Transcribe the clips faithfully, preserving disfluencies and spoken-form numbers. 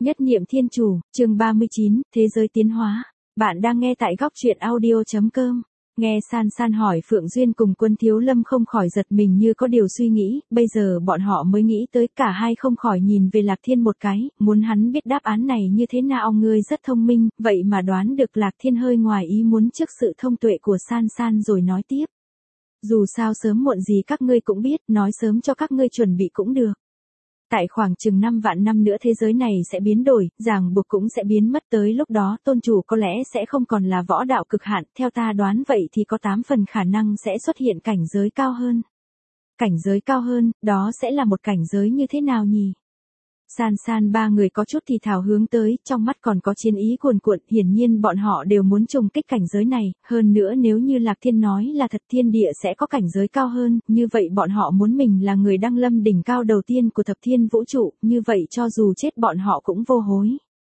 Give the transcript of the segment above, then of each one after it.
Nhất niệm thiên chủ, chương ba mươi chín, thế giới tiến hóa. Bạn đang nghe tại góc truyện audio chấm com. Nghe San San hỏi Phượng Duyên cùng Quân Thiếu Lâm không khỏi giật mình như có điều suy nghĩ, bây giờ bọn họ mới nghĩ tới, cả hai không khỏi nhìn về Lạc Thiên một cái, muốn hắn biết đáp án này như thế nào. Ngươi rất thông minh, vậy mà đoán được. Lạc Thiên hơi ngoài ý muốn trước sự thông tuệ của San San rồi nói tiếp. Dù sao sớm muộn gì các ngươi cũng biết, nói sớm cho các ngươi chuẩn bị cũng được. Tại khoảng chừng năm vạn năm nữa thế giới này sẽ biến đổi, ràng buộc cũng sẽ biến mất, tới lúc đó tôn chủ có lẽ sẽ không còn là võ đạo cực hạn, theo ta đoán vậy thì có tám phần khả năng sẽ xuất hiện cảnh giới cao hơn. Cảnh giới cao hơn, đó sẽ là một cảnh giới như thế nào nhỉ? San San ba người có chút thì thào hướng tới, trong mắt còn có chiến ý cuồn cuộn, hiển nhiên bọn họ đều muốn trùng kích cảnh giới này, hơn nữa nếu như Lạc Thiên nói là thật, thiên địa sẽ có cảnh giới cao hơn, như vậy bọn họ muốn mình là người đăng lâm đỉnh cao đầu tiên của thập thiên vũ trụ, như vậy cho dù chết bọn họ cũng vô hối.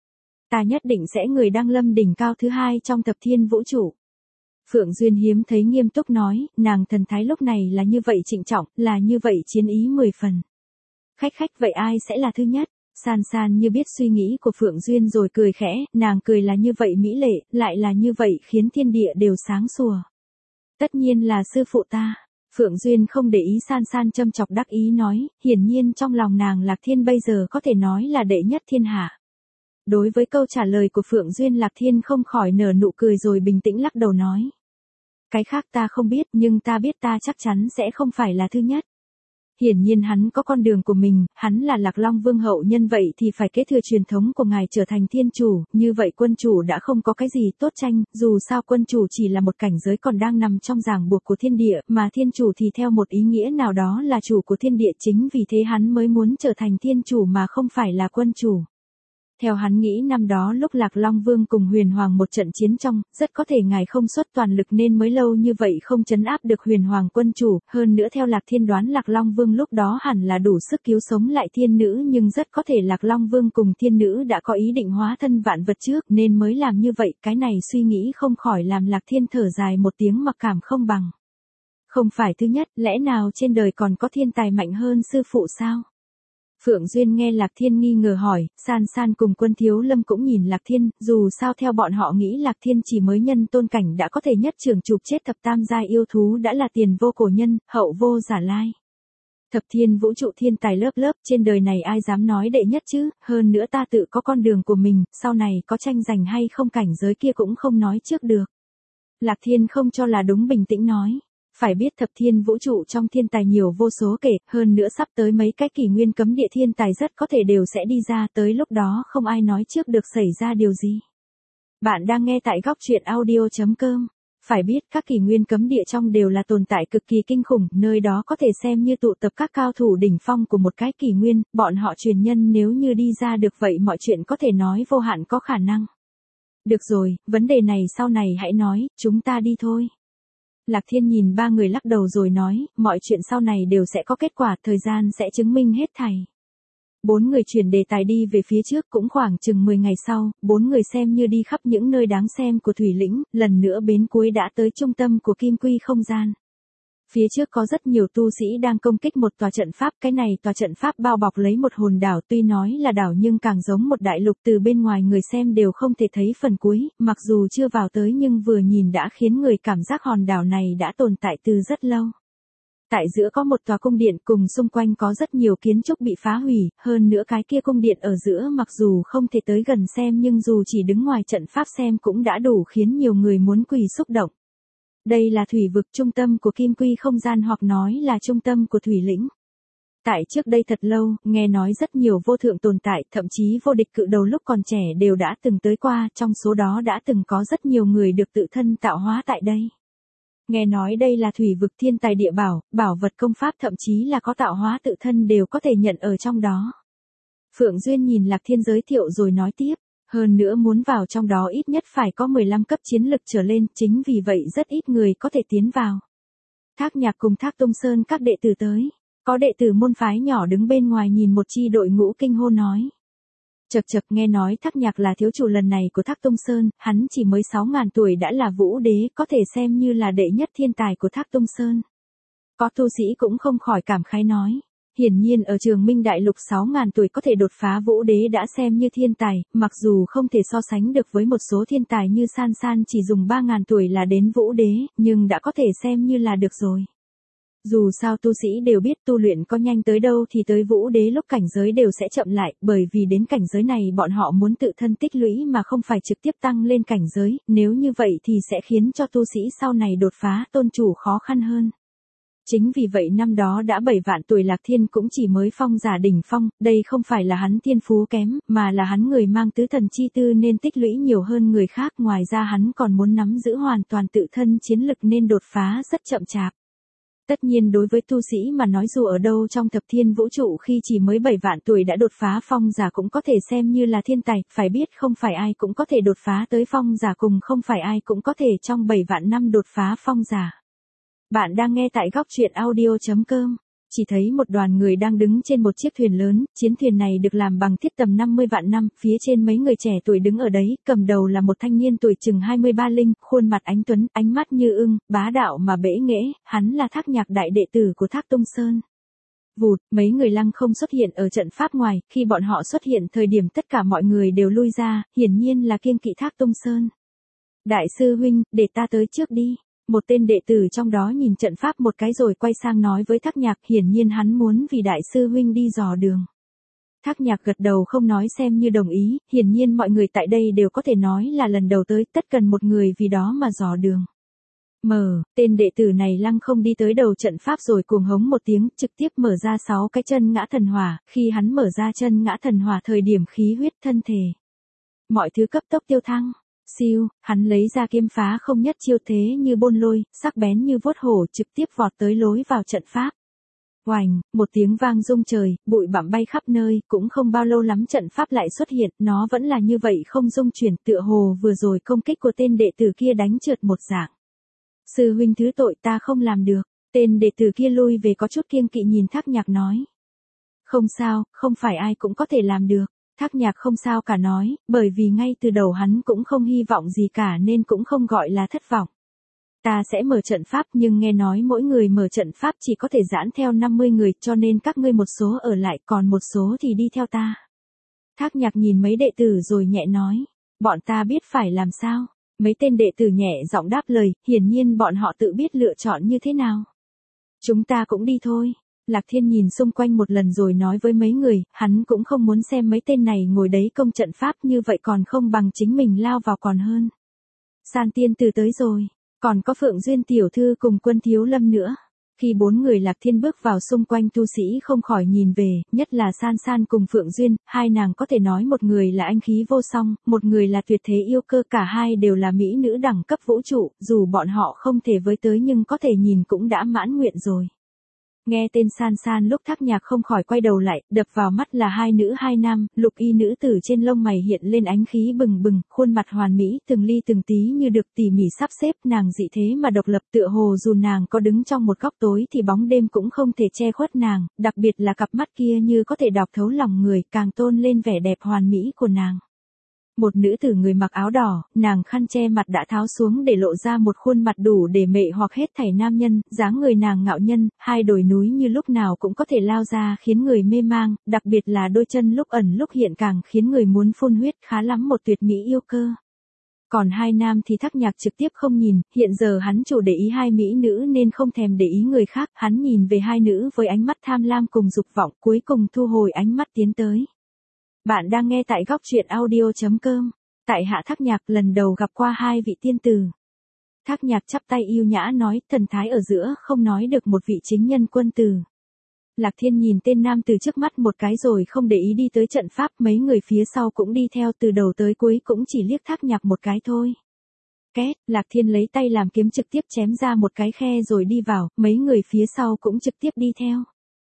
Ta nhất định sẽ người đăng lâm đỉnh cao thứ hai trong thập thiên vũ trụ. Phượng Duyên hiếm thấy nghiêm túc nói, nàng thần thái lúc này là như vậy trịnh trọng, là như vậy chiến ý mười phần. Khách khách vậy ai sẽ là thứ nhất? San San như biết suy nghĩ của Phượng Duyên rồi cười khẽ, nàng cười là như vậy mỹ lệ, lại là như vậy khiến thiên địa đều sáng sủa. Tất nhiên là sư phụ ta. Phượng Duyên không để ý San San châm chọc đắc ý nói, hiển nhiên trong lòng nàng Lạc Thiên bây giờ có thể nói là đệ nhất thiên hạ. Đối với câu trả lời của Phượng Duyên, Lạc Thiên không khỏi nở nụ cười rồi bình tĩnh lắc đầu nói. Cái khác ta không biết, nhưng ta biết ta chắc chắn sẽ không phải là thứ nhất. Hiển nhiên hắn có con đường của mình, hắn là Lạc Long Vương hậu nhân, vậy thì phải kế thừa truyền thống của ngài trở thành thiên chủ, như vậy quân chủ đã không có cái gì tốt tranh, dù sao quân chủ chỉ là một cảnh giới còn đang nằm trong ràng buộc của thiên địa, mà thiên chủ thì theo một ý nghĩa nào đó là chủ của thiên địa, chính vì thế hắn mới muốn trở thành thiên chủ mà không phải là quân chủ. Theo hắn nghĩ năm đó lúc Lạc Long Vương cùng Huyền Hoàng một trận chiến trong, rất có thể ngài không xuất toàn lực nên mới lâu như vậy không trấn áp được Huyền Hoàng quân chủ, hơn nữa theo Lạc Thiên đoán Lạc Long Vương lúc đó hẳn là đủ sức cứu sống lại thiên nữ, nhưng rất có thể Lạc Long Vương cùng thiên nữ đã có ý định hóa thân vạn vật trước nên mới làm như vậy, cái này suy nghĩ không khỏi làm Lạc Thiên thở dài một tiếng mặc cảm không bằng. Không phải thứ nhất, lẽ nào trên đời còn có thiên tài mạnh hơn sư phụ sao? Phượng Duyên nghe Lạc Thiên nghi ngờ hỏi, San San cùng Quân Thiếu Lâm cũng nhìn Lạc Thiên, dù sao theo bọn họ nghĩ Lạc Thiên chỉ mới nhân tôn cảnh đã có thể nhất trường chụp chết thập tam giai yêu thú, đã là tiền vô cổ nhân, hậu vô giả lai. Thập thiên vũ trụ thiên tài lớp lớp, trên đời này ai dám nói đệ nhất chứ, hơn nữa ta tự có con đường của mình, sau này có tranh giành hay không cảnh giới kia cũng không nói trước được. Lạc Thiên không cho là đúng, bình tĩnh nói. Phải biết thập thiên vũ trụ trong thiên tài nhiều vô số kể, hơn nữa sắp tới mấy cái kỷ nguyên cấm địa thiên tài rất có thể đều sẽ đi ra, tới lúc đó không ai nói trước được xảy ra điều gì. Bạn đang nghe tại góc truyện audio chấm com. Phải biết các kỷ nguyên cấm địa trong đều là tồn tại cực kỳ kinh khủng, nơi đó có thể xem như tụ tập các cao thủ đỉnh phong của một cái kỷ nguyên, bọn họ truyền nhân nếu như đi ra được vậy mọi chuyện có thể nói vô hạn có khả năng. Được rồi, vấn đề này sau này hãy nói, chúng ta đi thôi. Lạc Thiên nhìn ba người lắc đầu rồi nói, mọi chuyện sau này đều sẽ có kết quả, thời gian sẽ chứng minh hết thảy. Bốn người chuyển đề tài đi về phía trước, cũng khoảng chừng mười ngày sau, bốn người xem như đi khắp những nơi đáng xem của Thủy Lĩnh, lần nữa bến cuối đã tới trung tâm của Kim Quy không gian. Phía trước có rất nhiều tu sĩ đang công kích một tòa trận pháp, cái này tòa trận pháp bao bọc lấy một hồn đảo, tuy nói là đảo nhưng càng giống một đại lục, từ bên ngoài người xem đều không thể thấy phần cuối, mặc dù chưa vào tới nhưng vừa nhìn đã khiến người cảm giác hòn đảo này đã tồn tại từ rất lâu. Tại giữa có một tòa cung điện, cùng xung quanh có rất nhiều kiến trúc bị phá hủy, hơn nữa cái kia cung điện ở giữa mặc dù không thể tới gần xem nhưng dù chỉ đứng ngoài trận pháp xem cũng đã đủ khiến nhiều người muốn quỳ xúc động. Đây là thủy vực, trung tâm của Kim Quy không gian, hoặc nói là trung tâm của Thủy Lĩnh. Tại trước đây thật lâu, nghe nói rất nhiều vô thượng tồn tại, thậm chí vô địch cự đầu lúc còn trẻ đều đã từng tới qua, trong số đó đã từng có rất nhiều người được tự thân tạo hóa tại đây. Nghe nói đây là thủy vực thiên tài địa bảo, bảo vật công pháp, thậm chí là có tạo hóa tự thân đều có thể nhận ở trong đó. Phượng Duyên nhìn Lạc Thiên giới thiệu rồi nói tiếp. Hơn nữa muốn vào trong đó ít nhất phải có mười lăm cấp chiến lực trở lên, chính vì vậy rất ít người có thể tiến vào. Thác Nhạc cùng Thác Tông Sơn các đệ tử tới, có đệ tử môn phái nhỏ đứng bên ngoài nhìn một chi đội ngũ kinh hô nói. Chật chật, nghe nói Thác Nhạc là thiếu chủ lần này của Thác Tông Sơn, hắn chỉ mới sáu ngàn tuổi đã là vũ đế, có thể xem như là đệ nhất thiên tài của Thác Tông Sơn. Có tu sĩ cũng không khỏi cảm khái nói. Hiển nhiên ở Trường Minh Đại Lục sáu ngàn tuổi có thể đột phá vũ đế đã xem như thiên tài, mặc dù không thể so sánh được với một số thiên tài như San San chỉ dùng ba ngàn tuổi là đến vũ đế, nhưng đã có thể xem như là được rồi. Dù sao tu sĩ đều biết tu luyện có nhanh tới đâu thì tới vũ đế lúc cảnh giới đều sẽ chậm lại, bởi vì đến cảnh giới này bọn họ muốn tự thân tích lũy mà không phải trực tiếp tăng lên cảnh giới, nếu như vậy thì sẽ khiến cho tu sĩ sau này đột phá tôn chủ khó khăn hơn. Chính vì vậy năm đó đã bảy vạn tuổi Lạc Thiên cũng chỉ mới phong giả đỉnh phong, đây không phải là hắn thiên phú kém, mà là hắn người mang tứ thần chi tư nên tích lũy nhiều hơn người khác, ngoài ra hắn còn muốn nắm giữ hoàn toàn tự thân chiến lực nên đột phá rất chậm chạp. Tất nhiên đối với tu sĩ mà nói dù ở đâu trong thập thiên vũ trụ khi chỉ mới bảy vạn tuổi đã đột phá phong giả cũng có thể xem như là thiên tài, phải biết không phải ai cũng có thể đột phá tới phong giả cùng không phải ai cũng có thể trong bảy vạn năm đột phá phong giả. Bạn đang nghe tại góc truyện audio chấm com. Chỉ thấy một đoàn người đang đứng trên một chiếc thuyền lớn, chiến thuyền này được làm bằng thiết tầm năm mươi vạn năm, phía trên mấy người trẻ tuổi đứng ở đấy, cầm đầu là một thanh niên tuổi chừng hai mươi ba linh, khuôn mặt ánh tuấn, ánh mắt như ưng, bá đạo mà bẽ nghễ, hắn là Thác Nhạc đại đệ tử của Thác Tông Sơn. Vụt, mấy người lăng không xuất hiện ở trận pháp ngoài, khi bọn họ xuất hiện thời điểm tất cả mọi người đều lui ra, hiển nhiên là kiêng kỵ Thác Tông Sơn. Đại sư huynh, để ta tới trước đi. Một tên đệ tử trong đó nhìn trận pháp một cái rồi quay sang nói với Thác Nhạc, hiển nhiên hắn muốn vì đại sư huynh đi dò đường. Thác Nhạc gật đầu không nói xem như đồng ý, hiển nhiên mọi người tại đây đều có thể nói là lần đầu tới, tất cần một người vì đó mà dò đường. Mở, tên đệ tử này lăng không đi tới đầu trận pháp rồi cuồng hống một tiếng, trực tiếp mở ra sáu cái chân ngã thần hỏa, khi hắn mở ra chân ngã thần hỏa thời điểm khí huyết thân thể. Mọi thứ cấp tốc tiêu thăng. Siêu, hắn lấy ra kiếm phá không nhất chiêu thế như bôn lôi, sắc bén như vuốt hổ trực tiếp vọt tới lối vào trận pháp. Oành, một tiếng vang rung trời, bụi bặm bay khắp nơi, cũng không bao lâu lắm trận pháp lại xuất hiện, nó vẫn là như vậy không rung chuyển, tựa hồ vừa rồi công kích của tên đệ tử kia đánh trượt một dạng. Sư huynh thứ tội, ta không làm được, tên đệ tử kia lui về có chút kiêng kỵ nhìn Thác Nhạc nói. Không sao, không phải ai cũng có thể làm được. Thác Nhạc không sao cả nói, bởi vì ngay từ đầu hắn cũng không hy vọng gì cả nên cũng không gọi là thất vọng. Ta sẽ mở trận pháp nhưng nghe nói mỗi người mở trận pháp chỉ có thể giãn theo năm mươi người cho nên các ngươi một số ở lại còn một số thì đi theo ta. Thác Nhạc nhìn mấy đệ tử rồi nhẹ nói, bọn ta biết phải làm sao. Mấy tên đệ tử nhẹ giọng đáp lời, hiển nhiên bọn họ tự biết lựa chọn như thế nào. Chúng ta cũng đi thôi. Lạc Thiên nhìn xung quanh một lần rồi nói với mấy người, hắn cũng không muốn xem mấy tên này ngồi đấy công trận pháp như vậy còn không bằng chính mình lao vào còn hơn. San tiên tử tới rồi, còn có Phượng Duyên tiểu thư cùng Quân Thiếu Lâm nữa. Khi bốn người Lạc Thiên bước vào xung quanh tu sĩ không khỏi nhìn về, nhất là San San cùng Phượng Duyên, hai nàng có thể nói một người là anh khí vô song, một người là tuyệt thế yêu cơ, cả hai đều là mỹ nữ đẳng cấp vũ trụ, dù bọn họ không thể với tới nhưng có thể nhìn cũng đã mãn nguyện rồi. Nghe tên San San lúc Thác Nhạc không khỏi quay đầu lại, đập vào mắt là hai nữ hai nam, lục y nữ tử trên lông mày hiện lên ánh khí bừng bừng, khuôn mặt hoàn mỹ từng ly từng tí như được tỉ mỉ sắp xếp, nàng dị thế mà độc lập tựa hồ dù nàng có đứng trong một góc tối thì bóng đêm cũng không thể che khuất nàng, đặc biệt là cặp mắt kia như có thể đọc thấu lòng người, càng tôn lên vẻ đẹp hoàn mỹ của nàng. Một nữ tử người mặc áo đỏ, nàng khăn che mặt đã tháo xuống để lộ ra một khuôn mặt đủ để mệ hoặc hết thảy nam nhân, dáng người nàng ngạo nhân, hai đồi núi như lúc nào cũng có thể lao ra khiến người mê mang, đặc biệt là đôi chân lúc ẩn lúc hiện càng khiến người muốn phun huyết, khá lắm một tuyệt mỹ yêu cơ. Còn hai nam thì Thác Nhạc trực tiếp không nhìn, hiện giờ hắn chủ để ý hai mỹ nữ nên không thèm để ý người khác, hắn nhìn về hai nữ với ánh mắt tham lam cùng dục vọng, cuối cùng thu hồi ánh mắt tiến tới. Bạn đang nghe tại góc truyện audio chấm com. Tại hạ Thác Nhạc lần đầu gặp qua hai vị tiên tử. Thác Nhạc chắp tay yêu nhã nói, thần thái ở giữa không nói được một vị chính nhân quân tử. Lạc Thiên nhìn tên nam từ trước mắt một cái rồi không để ý đi tới trận pháp, mấy người phía sau cũng đi theo từ đầu tới cuối cũng chỉ liếc Thác Nhạc một cái thôi. Két, Lạc Thiên lấy tay làm kiếm trực tiếp chém ra một cái khe rồi đi vào, mấy người phía sau cũng trực tiếp đi theo.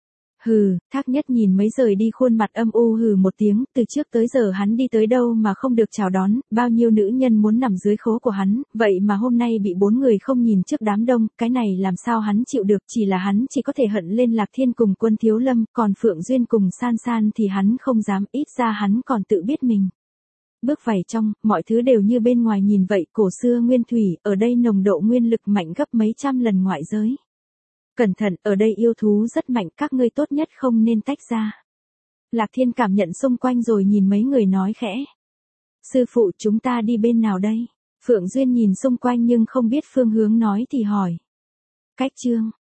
Hừ, Thác Nhất nhìn mấy rời đi khuôn mặt âm u hừ một tiếng, từ trước tới giờ hắn đi tới đâu mà không được chào đón, bao nhiêu nữ nhân muốn nằm dưới khố của hắn, vậy mà hôm nay bị bốn người không nhìn trước đám đông, cái này làm sao hắn chịu được, chỉ là hắn chỉ có thể hận lên Lạc Thiên cùng Quân Thiếu Lâm, còn Phượng Duyên cùng San San thì hắn không dám, ít ra hắn còn tự biết mình. Bước vào trong, mọi thứ đều như bên ngoài nhìn vậy, cổ xưa nguyên thủy, ở đây nồng độ nguyên lực mạnh gấp mấy trăm lần ngoại giới. Cẩn thận, ở đây yêu thú rất mạnh, các ngươi tốt nhất không nên tách ra. Lạc Thiên cảm nhận xung quanh rồi nhìn mấy người nói khẽ. Sư phụ, chúng ta đi bên nào đây? Phượng Duyên nhìn xung quanh nhưng không biết phương hướng nói thì hỏi. Cách chương.